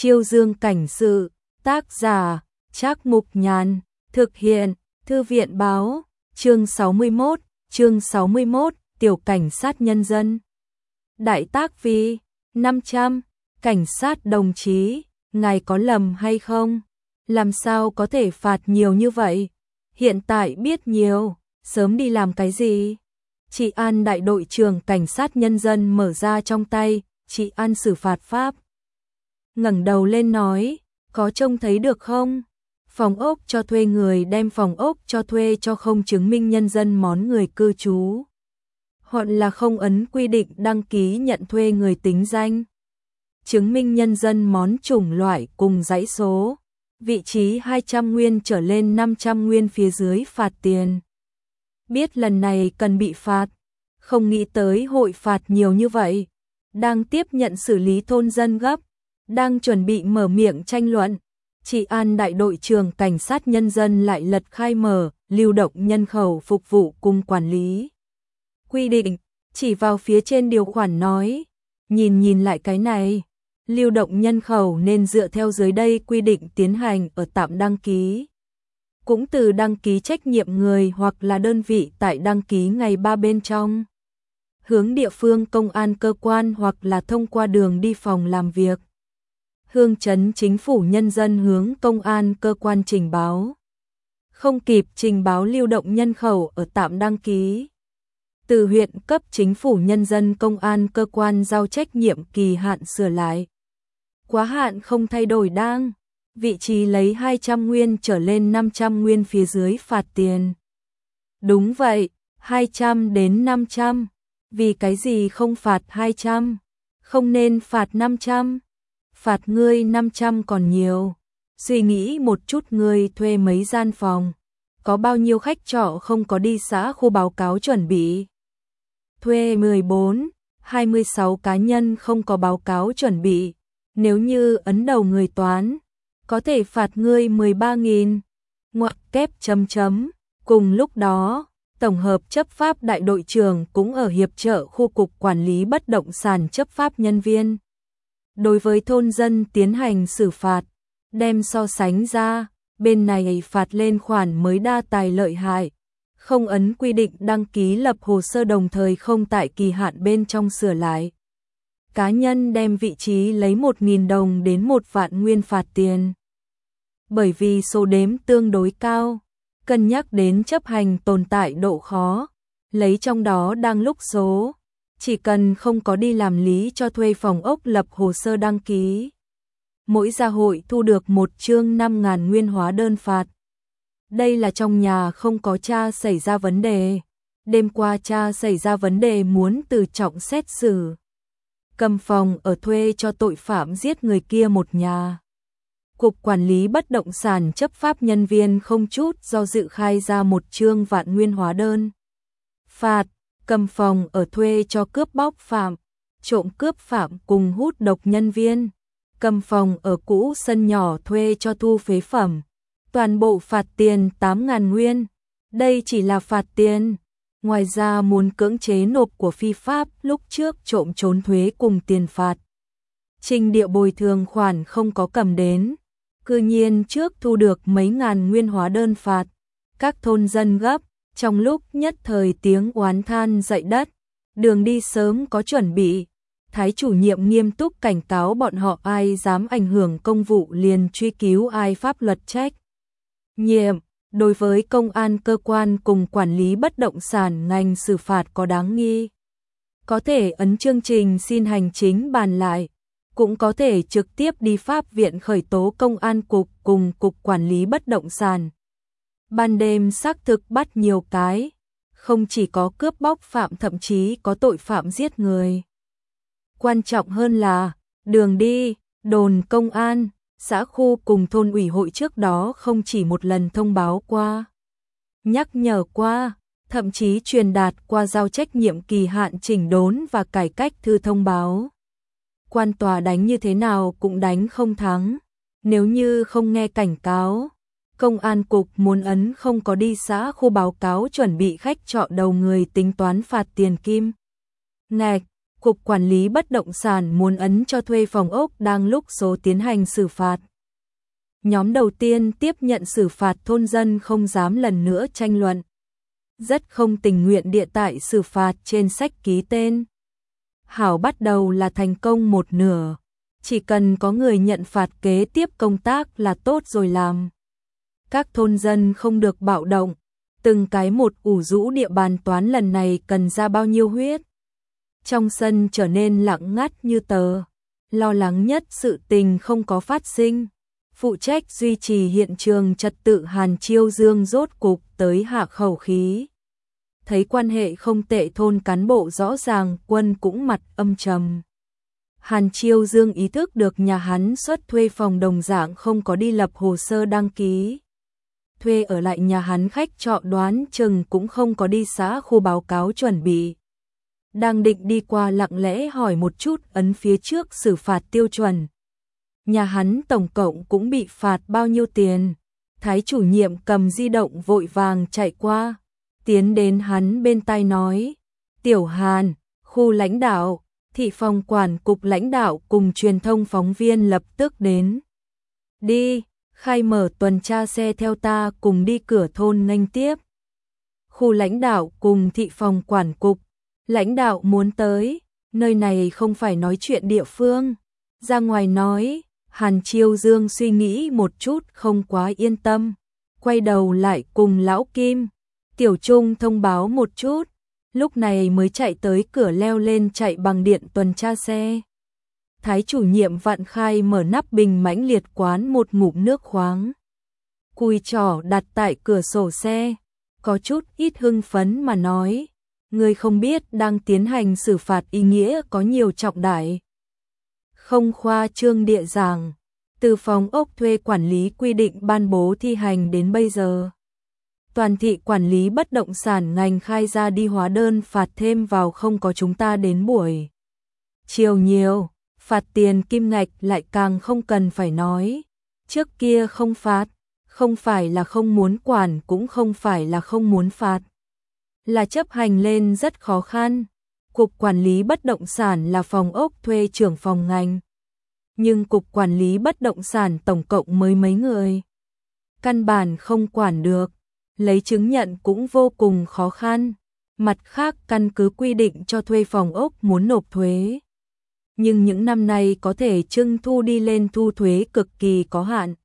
Chiêu Dương cảnh sự, tác giả, Trác Mục Nhàn, thực hiện, Thư viện báo, chương 61, tiểu cảnh sát nhân dân. Đại tác vi, 500, cảnh sát đồng chí, ngài có lầm hay không? Làm sao có thể phạt nhiều như vậy? Hiện tại biết nhiều, sớm đi làm cái gì? Trị An đại đội trưởng cảnh sát nhân dân mở ra trong tay, Trị An xử phạt pháp. Ngẩng đầu lên nói, có trông thấy được không? Phòng ốc cho thuê người đem phòng ốc cho thuê cho không chứng minh nhân dân món người cư trú. Hoặc là không ấn quy định đăng ký nhận thuê người tính danh. Chứng minh nhân dân món chủng loại cùng dãy số. Vị trí 200 nguyên trở lên 500 nguyên phía dưới phạt tiền. Biết lần này cần bị phạt, không nghĩ tới hội phạt nhiều như vậy. Đang tiếp nhận xử lý thôn dân gấp, đang chuẩn bị mở miệng tranh luận. Trị An đại đội trưởng cảnh sát nhân dân lại lật khai mở, lưu động nhân khẩu phục vụ cùng quản lý. Quy định, chỉ vào phía trên điều khoản nói, nhìn lại cái này, lưu động nhân khẩu nên dựa theo dưới đây quy định tiến hành ở tạm đăng ký. Cũng từ đăng ký trách nhiệm người hoặc là đơn vị tại đăng ký ngày 3 bên trong. Hướng địa phương công an cơ quan hoặc là thông qua đường đi phòng làm việc. Hương chấn chính phủ nhân dân hướng công an cơ quan trình báo. Không kịp trình báo lưu động nhân khẩu ở tạm đăng ký. Từ huyện cấp chính phủ nhân dân công an cơ quan giao trách nhiệm kỳ hạn sửa lại. Quá hạn không thay đổi đang. Vị trí lấy 200 nguyên trở lên 500 nguyên phía dưới phạt tiền. Đúng vậy, 200 đến 500. Vì cái gì không phạt 200? Không nên phạt 500. Phạt ngươi 500 còn nhiều. Suy nghĩ một chút ngươi thuê mấy gian phòng. Có bao nhiêu khách trọ không có đi xã khu báo cáo chuẩn bị. Thuê 14, 26 cá nhân không có báo cáo chuẩn bị. Nếu như ấn đầu người toán, có thể phạt ngươi 13.000. Ngoặc kép chấm chấm. Cùng lúc đó, tổng hợp chấp pháp đại đội trưởng cũng ở hiệp trợ khu cục quản lý bất động sản chấp pháp nhân viên. Đối với thôn dân tiến hành xử phạt, đem so sánh ra, bên này phạt lên khoản mới đa tài lợi hại, không ấn quy định đăng ký lập hồ sơ đồng thời không tại kỳ hạn bên trong sửa lại. Cá nhân đem vị trí lấy 1.000 đồng đến 1 vạn nguyên phạt tiền. Bởi vì số đếm tương đối cao, cân nhắc đến chấp hành tồn tại độ khó, lấy trong đó đang lúc số. Chỉ cần không có đi làm lý cho thuê phòng ốc lập hồ sơ đăng ký. Mỗi gia hội thu được một chương 5.000 nguyên hóa đơn phạt. Đây là trong nhà không có cha xảy ra vấn đề. Đêm qua cha xảy ra vấn đề muốn từ trọng xét xử. Cầm phòng ở thuê cho tội phạm giết người kia một nhà. Cục quản lý bất động sản chấp pháp nhân viên không chút do dự khai ra một chương vạn nguyên hóa đơn. Phạt. Cầm phòng ở thuê cho cướp bóc phạm, trộm cướp phạm cùng hút độc nhân viên. Cầm phòng ở cũ sân nhỏ thuê cho thu phế phẩm. Toàn bộ phạt tiền 8.000 nguyên. Đây chỉ là phạt tiền. Ngoài ra muốn cưỡng chế nộp của phi pháp lúc trước trộm trốn thuế cùng tiền phạt. Trình địa bồi thường khoản không có cầm đến. Cư nhiên trước thu được mấy ngàn nguyên hóa đơn phạt. Các thôn dân gấp. Trong lúc nhất thời tiếng oán than dậy đất, đường đi sớm có chuẩn bị, Thái chủ nhiệm nghiêm túc cảnh cáo bọn họ ai dám ảnh hưởng công vụ liền truy cứu ai pháp luật trách nhiệm. Đối với công an cơ quan cùng quản lý bất động sản ngành xử phạt có đáng nghi, có thể ấn chương trình xin hành chính bàn lại, cũng có thể trực tiếp đi pháp viện khởi tố công an cục cùng cục quản lý bất động sản. Ban đêm xác thực bắt nhiều cái, không chỉ có cướp bóc phạm thậm chí có tội phạm giết người. Quan trọng hơn là, đường đi, đồn công an, xã khu cùng thôn ủy hội trước đó không chỉ một lần thông báo qua, nhắc nhở qua, thậm chí truyền đạt qua giao trách nhiệm kỳ hạn chỉnh đốn và cải cách thư thông báo. Quan tòa đánh như thế nào cũng đánh không thắng, nếu như không nghe cảnh cáo. Công an cục muốn ấn không có đi xã khu báo cáo chuẩn bị khách trọ đầu người tính toán phạt tiền kim ngạch. Cục Quản lý Bất động sản muốn ấn cho thuê phòng ốc đang lúc số tiến hành xử phạt. Nhóm đầu tiên tiếp nhận xử phạt thôn dân không dám lần nữa tranh luận. Rất không tình nguyện địa tại xử phạt trên sách ký tên. Hảo bắt đầu là thành công một nửa. Chỉ cần có người nhận phạt kế tiếp công tác là tốt rồi làm. Các thôn dân không được bạo động. Từng cái một ủ rũ địa bàn toán lần này cần ra bao nhiêu huyết. Trong sân trở nên lặng ngắt như tờ. Lo lắng nhất sự tình không có phát sinh. Phụ trách duy trì hiện trường trật tự Hàn Chiêu Dương rốt cục tới hạ khẩu khí. Thấy quan hệ không tệ thôn cán bộ rõ ràng, Quân cũng mặt âm trầm. Hàn Chiêu Dương ý thức được nhà hắn xuất thuê phòng đồng dạng không có đi lập hồ sơ đăng ký. Thuê ở lại nhà hắn khách trọ đoán chừng cũng không có đi xã khu báo cáo chuẩn bị. Đang định đi qua lặng lẽ hỏi một chút ấn phía trước xử phạt tiêu chuẩn. Nhà hắn tổng cộng cũng bị phạt bao nhiêu tiền. Thái chủ nhiệm cầm di động vội vàng chạy qua. Tiến đến hắn bên tai nói. Tiểu Hàn, khu lãnh đạo, thị phòng quản cục lãnh đạo cùng truyền thông phóng viên lập tức đến. Đi, khai mở tuần tra xe theo ta cùng đi cửa thôn nghênh tiếp. Khu lãnh đạo cùng thị phòng quản cục. Lãnh đạo muốn tới, nơi này không phải nói chuyện địa phương. Ra ngoài nói, Hàn Chiêu Dương suy nghĩ một chút không quá yên tâm. Quay đầu lại cùng Lão Kim, Tiểu Trung thông báo một chút. Lúc này mới chạy tới cửa leo lên chạy bằng điện tuần tra xe. Thái chủ nhiệm vặn khai mở nắp bình mãnh liệt quán một ngụm nước khoáng. Cùi trỏ đặt tại cửa sổ xe, có chút ít hưng phấn mà nói. Người không biết đang tiến hành xử phạt ý nghĩa có nhiều trọng đại. Không khoa trương địa giảng, từ phòng ốc thuê quản lý quy định ban bố thi hành đến bây giờ. Toàn thị quản lý bất động sản ngành khai ra đi hóa đơn phạt thêm vào không có chúng ta đến buổi chiều nhiều, phạt tiền kim ngạch lại càng không cần phải nói. Trước kia không phạt, không phải là không muốn quản cũng không phải là không muốn phạt. Là chấp hành lên rất khó khăn. Cục Quản lý Bất động sản là phòng ốc thuê trưởng phòng ngành. Nhưng Cục Quản lý Bất động sản tổng cộng mới mấy người. Căn bản không quản được. Lấy chứng nhận cũng vô cùng khó khăn. Mặt khác căn cứ quy định cho thuê phòng ốc muốn nộp thuế. Nhưng những năm nay có thể trưng thu đi lên thu thuế cực kỳ có hạn.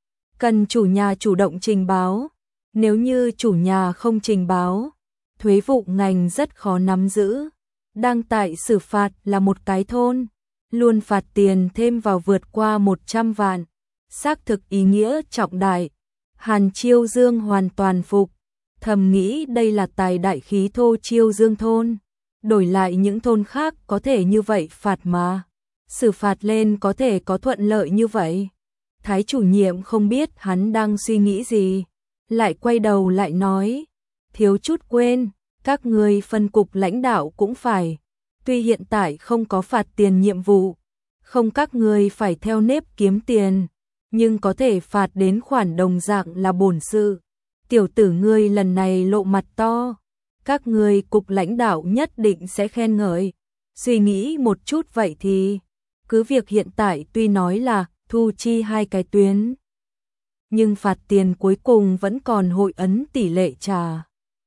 Cần chủ nhà chủ động trình báo. Nếu như chủ nhà không trình báo, thuế vụ ngành rất khó nắm giữ. Đang tại xử phạt là một cái thôn, luôn phạt tiền thêm vào vượt qua 100 vạn. Xác thực ý nghĩa trọng đại. Hàn Chiêu Dương hoàn toàn phục, thầm nghĩ đây là tài đại khí thô Chiêu Dương thôn. Đổi lại những thôn khác có thể như vậy phạt mà. Xử phạt lên có thể có thuận lợi như vậy. Thái chủ nhiệm không biết hắn đang suy nghĩ gì. Lại quay đầu lại nói, thiếu chút quên, các người phân cục lãnh đạo cũng phải. Tuy hiện tại không có phạt tiền nhiệm vụ, không các người phải theo nếp kiếm tiền, nhưng có thể phạt đến khoản đồng dạng là bổn sự. Tiểu tử ngươi lần này lộ mặt to, các người cục lãnh đạo nhất định sẽ khen ngợi. Suy nghĩ một chút vậy thì, cứ việc hiện tại tuy nói là thu chi hai cái tuyến, nhưng phạt tiền cuối cùng vẫn còn hội ấn tỷ lệ trả.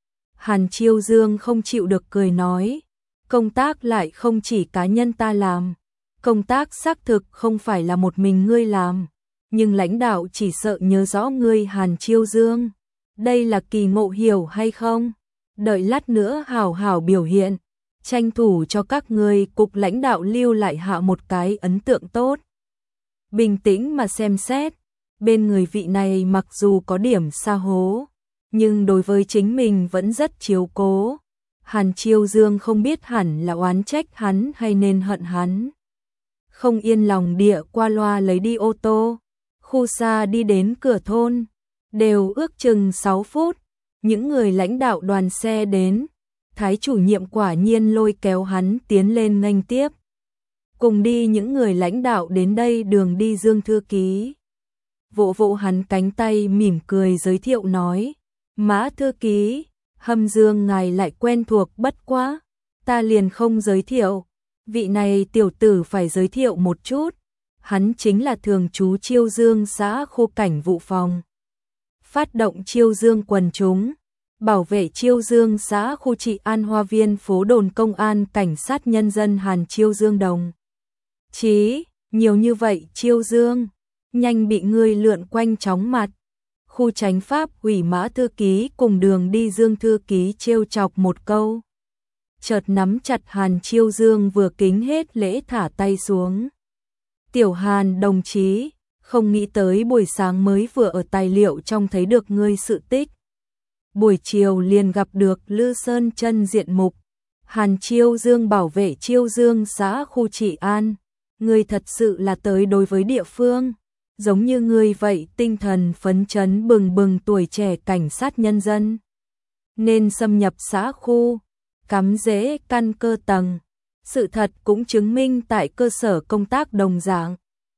Hàn Chiêu Dương không chịu được cười nói, công tác lại không chỉ cá nhân ta làm, công tác xác thực không phải là một mình ngươi làm, nhưng lãnh đạo chỉ sợ nhớ rõ ngươi Hàn Chiêu Dương. Đây là kỳ ngộ hiểu hay không? Đợi lát nữa hảo hảo biểu hiện, tranh thủ cho các ngươi cục lãnh đạo lưu lại hạ một cái ấn tượng tốt. Bình tĩnh mà xem xét, bên người vị này mặc dù có điểm sa hố, nhưng đối với chính mình vẫn rất chiếu cố. Hàn Chiêu Dương không biết hẳn là oán trách hắn hay nên hận hắn. Không yên lòng địa qua loa lấy đi ô tô, khu xa đi đến cửa thôn, đều ước chừng 6 phút, những người lãnh đạo đoàn xe đến, Thái chủ nhiệm quả nhiên lôi kéo hắn tiến lên nghênh tiếp. Cùng đi những người lãnh đạo đến đây đường đi Dương thư ký. Vỗ vỗ hắn cánh tay mỉm cười giới thiệu nói, Mã thư ký, Hâm Dương ngài lại quen thuộc bất quá, ta liền không giới thiệu. Vị này tiểu tử phải giới thiệu một chút, hắn chính là thường trú Chiêu Dương xã khu cảnh vụ phòng. Phát động Chiêu Dương quần chúng, bảo vệ Chiêu Dương xã khu trị an Hoa Viên phố đồn công an cảnh sát nhân dân Hàn Chiêu Dương đồng. Chí, nhiều như vậy Chiêu Dương, nhanh bị ngươi lượn quanh chóng mặt. Khu chánh pháp ủy Mã thư ký cùng Đường Đi Dương thư ký trêu chọc một câu. Chợt nắm chặt Hàn Chiêu Dương vừa kính hết lễ thả tay xuống. Tiểu Hàn đồng chí, không nghĩ tới buổi sáng mới vừa ở tài liệu trong thấy được ngươi sự tích. Buổi chiều liền gặp được Lư Sơn chân diện mục. Hàn Chiêu Dương bảo vệ Chiêu Dương xã khu trị an. Ngươi thật sự là tới đối với địa phương. Giống như ngươi vậy tinh thần phấn chấn bừng bừng tuổi trẻ cảnh sát nhân dân. Nên xâm nhập xã khu, cắm rễ căn cơ tầng. Sự thật cũng chứng minh tại cơ sở công tác đồng dạng.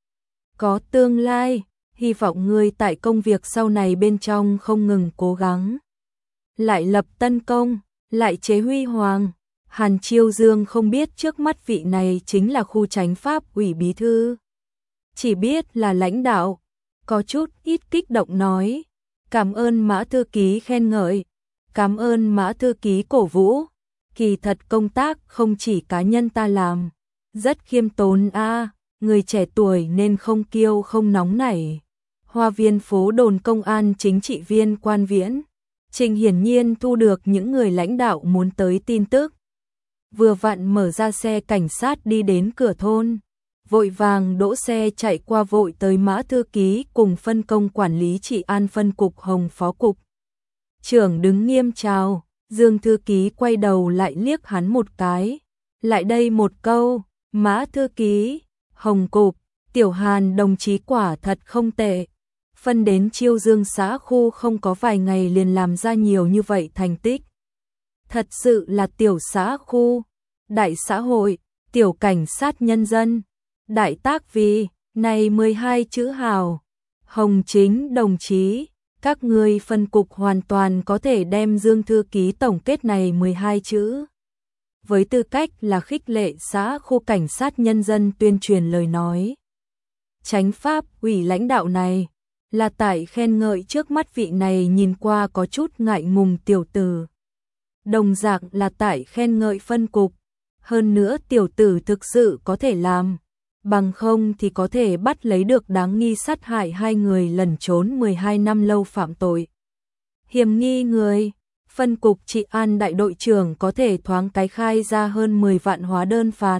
Có tương lai, hy vọng ngươi tại công việc sau này bên trong không ngừng cố gắng. Lại lập tân công, lại chế huy hoàng. Hàn Chiêu Dương không biết trước mắt vị này chính là khu chánh pháp ủy bí thư. Chỉ biết là lãnh đạo, có chút ít kích động nói. Cảm ơn Mã thư ký khen ngợi, cảm ơn Mã thư ký cổ vũ. Kỳ thật công tác không chỉ cá nhân ta làm, rất khiêm tốn a, người trẻ tuổi nên không kiêu không nóng nảy. Hoa Viên phố đồn công an chính trị viên Quan Viễn, Trình hiển nhiên thu được những người lãnh đạo muốn tới tin tức. Vừa vặn mở ra xe cảnh sát đi đến cửa thôn, vội vàng đỗ xe chạy qua vội tới Mã thư ký cùng phân công quản lý trị an phân cục Hồng phó cục. Trưởng đứng nghiêm chào. Dương thư ký quay đầu lại liếc hắn một cái. Lại đây một câu, Mã thư ký, Hồng cục, Tiểu Hàn đồng chí quả thật không tệ. Phân đến Chiêu Dương xã khu không có vài ngày liền làm ra nhiều như vậy thành tích. Thật sự là tiểu xã khu, đại xã hội, tiểu cảnh sát nhân dân, đại tác vì, này 12 chữ hào. Hồng Chính đồng chí, các ngươi phân cục hoàn toàn có thể đem Dương thư ký tổng kết này 12 chữ. Với tư cách là khích lệ xã khu cảnh sát nhân dân tuyên truyền lời nói. Chánh pháp ủy lãnh đạo này là tại khen ngợi trước mắt vị này nhìn qua có chút ngại ngùng tiểu tử. Đồng dạng là tại khen ngợi phân cục. Hơn nữa tiểu tử thực sự có thể làm. Bằng không thì có thể bắt lấy được đáng nghi sát hại 2 người lẩn trốn 12 năm lâu phạm tội. Hiểm nghi người, phân cục trị an đại đội trưởng có thể thoáng cái khai ra hơn 10 vạn hóa đơn phạt.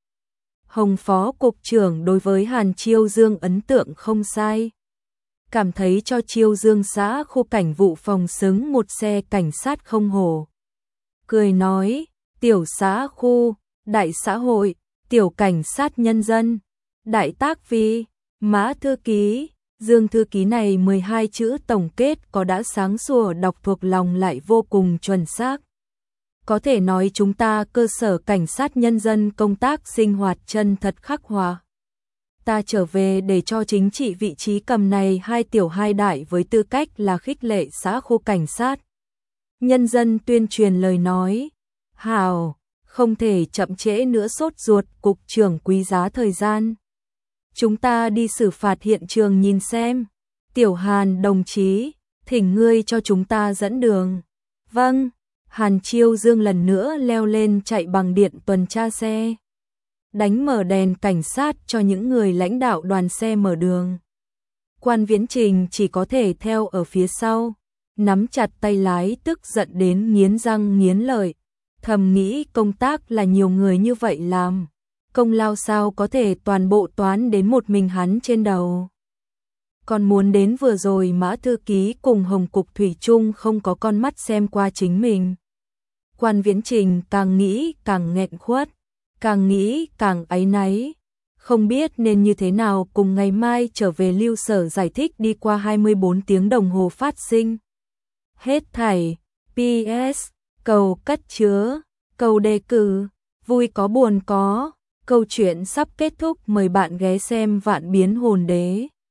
Hồng phó cục trưởng đối với Hàn Chiêu Dương ấn tượng không sai. Cảm thấy cho Chiêu Dương xã khu cảnh vụ phòng xứng một xe cảnh sát không hổ. Cười nói, tiểu xã khu, đại xã hội, tiểu cảnh sát nhân dân, đại tác vi, Mã thư ký, Dương thư ký này 12 chữ tổng kết có đã sáng sủa đọc thuộc lòng lại vô cùng chuẩn xác. Có thể nói chúng ta cơ sở cảnh sát nhân dân công tác sinh hoạt chân thật khắc họa. Ta trở về để cho chính trị vị trí cầm này 2 tiểu 2 đại với tư cách là khích lệ xã khu cảnh sát. Nhân dân tuyên truyền lời nói. Hào, không thể chậm trễ nữa sốt ruột cục trưởng quý giá thời gian. Chúng ta đi xử phạt hiện trường nhìn xem. Tiểu Hàn đồng chí, thỉnh ngươi cho chúng ta dẫn đường. Vâng, Hàn Chiêu Dương lần nữa leo lên chạy bằng điện tuần tra xe. Đánh mở đèn cảnh sát cho những người lãnh đạo đoàn xe mở đường. Quan Viễn Trình chỉ có thể theo ở phía sau, nắm chặt tay lái tức giận đến nghiến răng nghiến lợi. Thầm nghĩ công tác là nhiều người như vậy làm, công lao sao có thể toàn bộ toán đến một mình hắn trên đầu. Còn muốn đến vừa rồi Mã thư ký cùng Hồng cục thủy chung không có con mắt xem qua chính mình. Quan Viễn Trình càng nghĩ càng nghẹn khuất, càng nghĩ càng áy náy, không biết nên như thế nào cùng ngày mai trở về lưu sở giải thích đi qua 24 tiếng đồng hồ phát sinh. Hết thảy, PS, cầu cất chứa, cầu đề cử, vui có buồn có, câu chuyện sắp kết thúc mời bạn ghé xem Vạn Biến Hồn Đế.